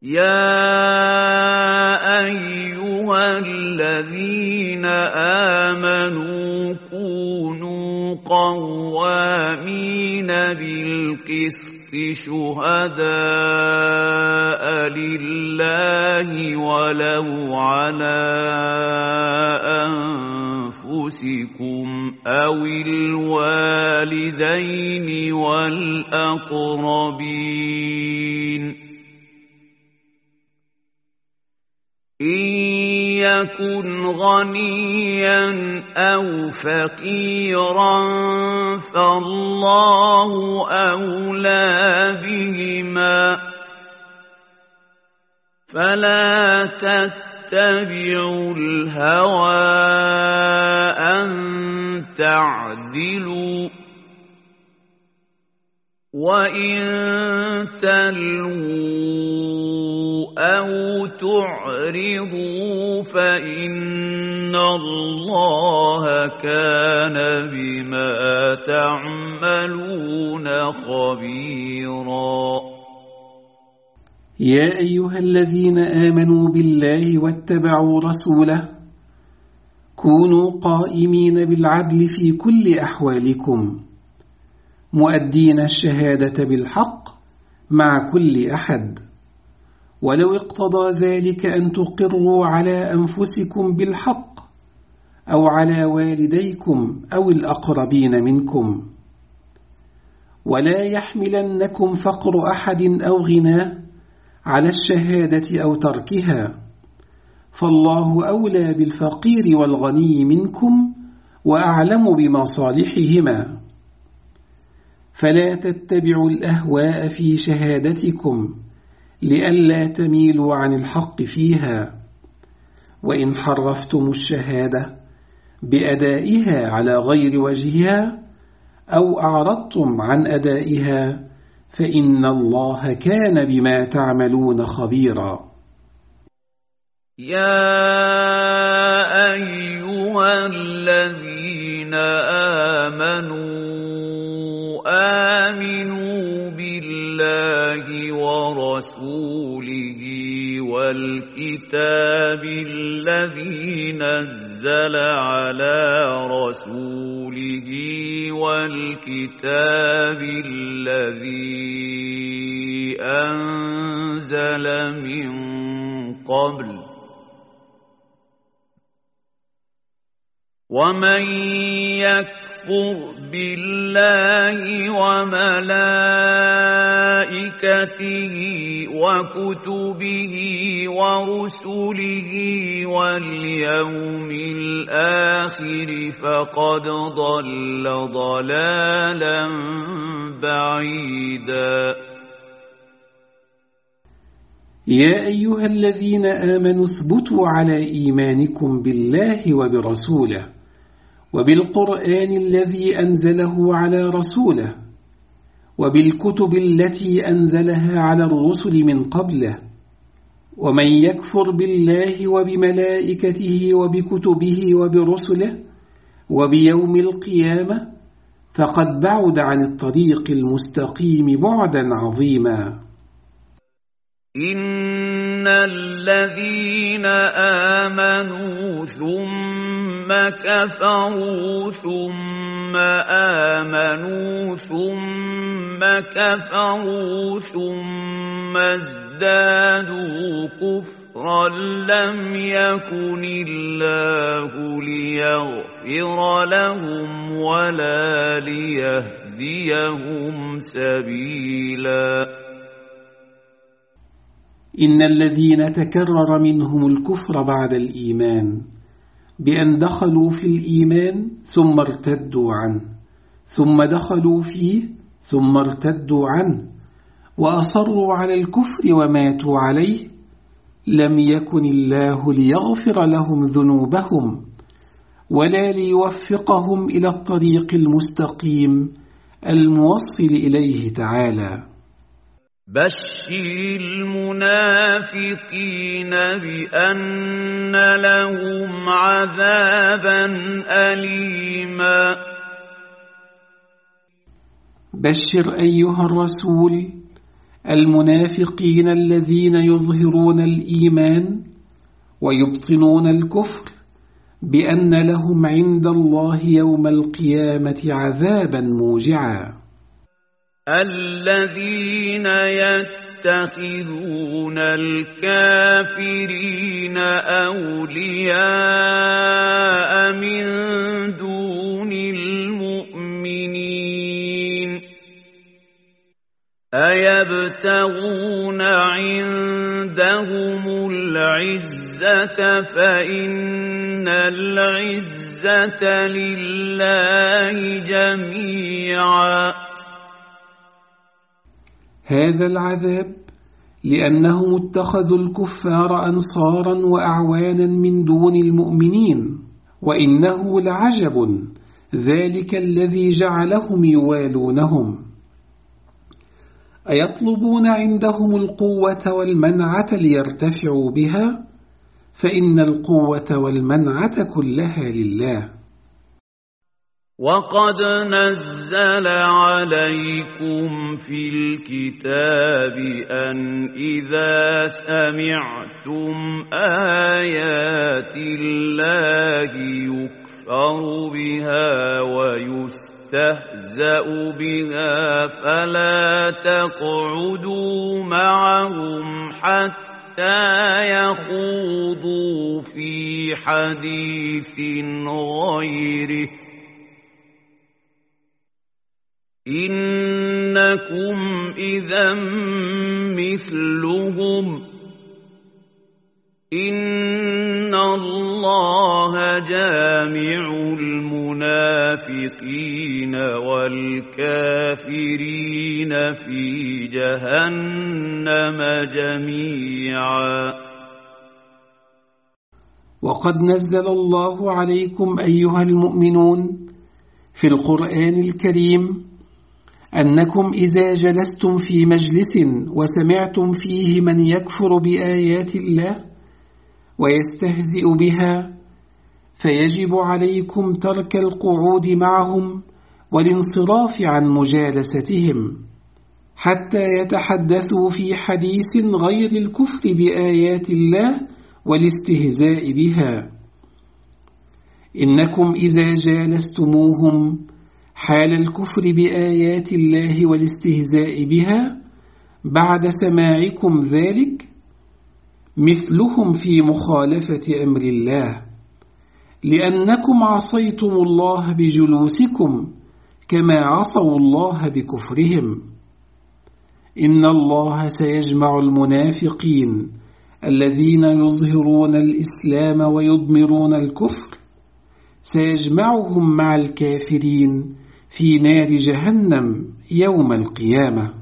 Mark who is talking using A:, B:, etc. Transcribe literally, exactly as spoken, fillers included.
A: يَا أَيُّهَا الَّذِينَ آمَنُوا كُونُوا قَوَّامِينَ بِالْقِسْطِ شُهَدَاءَ لِلَّهِ وَلَوْ عَلَىٰ أَنفُسِكُمْ أَوِ الْوَالِدَيْنِ وَالْأَقْرَبِينَ إِن يَكُنْ غَنِيًّا أَوْ فَقِيرًا فَاللَّهُ أَوْلَىٰ بِهِمَا ۖ فَلَا تَتَّبِعُوا الْهَوَىٰ أَن تَعْدِلُوا ۚ وَإِن تَلْوُوا أَوْ تُعْرِضُوا فَإِنَّ اللَّهَ كَانَ بِمَا تَعْمَلُونَ خَبِيرًا.
B: يا أيها الذين آمنوا بالله واتبعوا رسوله كونوا قائمين بالعدل في كل أحوالكم مؤدين الشهادة بالحق مع كل أحد، ولو اقتضى ذلك أن تقروا على أنفسكم بالحق أو على والديكم أو الأقربين منكم، ولا يحملنكم فقر أحد أو غناه على الشهادة أو تركها، فالله أولى بالفقير والغني منكم وأعلم بمصالحهما، فلا تتبعوا الأهواء في شهادتكم لئلا تميلوا عن الحق فيها، وإن حرفتم الشهادة بأدائها على غير وجهها أو أعرضتم عن أدائها فإن الله كان بما تعملون خبيرا.
A: يا أيها الذين آمنوا آمنوا بالله ورسوله والكتاب الذي نزل على رسوله والكتاب الذي أنزل من قبل، ومن يكفر بالله وملائكته وكتبه ورسله واليوم الآخر فقد ضل ضلالا بعيدا.
B: يا أيها الذين آمنوا اثبتوا على إيمانكم بالله وبرسوله وبالقرآن الذي أنزله على رسوله وبالكتب التي أنزلها على الرسل من قبله، ومن يكفر بالله وبملائكته وبكتبه وبرسله وبيوم القيامة فقد بعد عن الطريق المستقيم بعدا عظيما.
A: إن الذين آمنوا ثم كفروا ثم آمنوا ثم كفروا ثم ازدادوا كفرا لم يكن الله ليغفر لهم ولا ليهديهم سبيلا.
B: إن الذين تكرر منهم الكفر بعد الإيمان بأن دخلوا في الإيمان ثم ارتدوا عنه ثم دخلوا فيه ثم ارتدوا عنه وأصروا على الكفر وماتوا عليه لم يكن الله ليغفر لهم ذنوبهم ولا ليوفقهم إلى الطريق المستقيم الموصل إليه تعالى.
A: بشر المنافقين بأن لهم عذابا أليما.
B: بشر أيها الرسول المنافقين الذين يظهرون الإيمان ويبطنون الكفر بأن لهم عند الله يوم القيامة عذابا موجعا.
A: الذين يتخذون الكافرين أولياء من دون المؤمنين أيبتغون عندهم العزة فإن العزة لله جميعا.
B: هذا العذاب لأنهم اتخذوا الكفار أنصارا وأعوانا من دون المؤمنين، وإنه لعجب ذلك الذي جعلهم يوالونهم. أيطلبون عندهم القوة والمنعة ليرتفعوا بها؟ فإن القوة والمنعة كلها لله.
A: وقد نزل عليكم في الكتاب أن إذا سمعتم آيات الله يكفر بها ويستهزأ بها فلا تقعدوا معهم حتى يخوضوا في حديث غيره إنكم إذا مثلهم إن الله جامع المنافقين والكافرين في جهنم جميعا.
B: وقد نزل الله عليكم أيها المؤمنون في القرآن الكريم أنكم إذا جلستم في مجلس وسمعتم فيه من يكفر بآيات الله ويستهزئ بها فيجب عليكم ترك القعود معهم والانصراف عن مجالستهم حتى يتحدثوا في حديث غير الكفر بآيات الله والاستهزاء بها. إنكم إذا جالستموهم حال الكفر بآيات الله والاستهزاء بها بعد سماعكم ذلك مثلهم في مخالفة أمر الله، لأنكم عصيتم الله بجلوسكم كما عصوا الله بكفرهم. إن الله سيجمع المنافقين الذين يظهرون الإسلام ويضمرون الكفر، سيجمعهم مع الكافرين في نار جهنم يوم القيامة.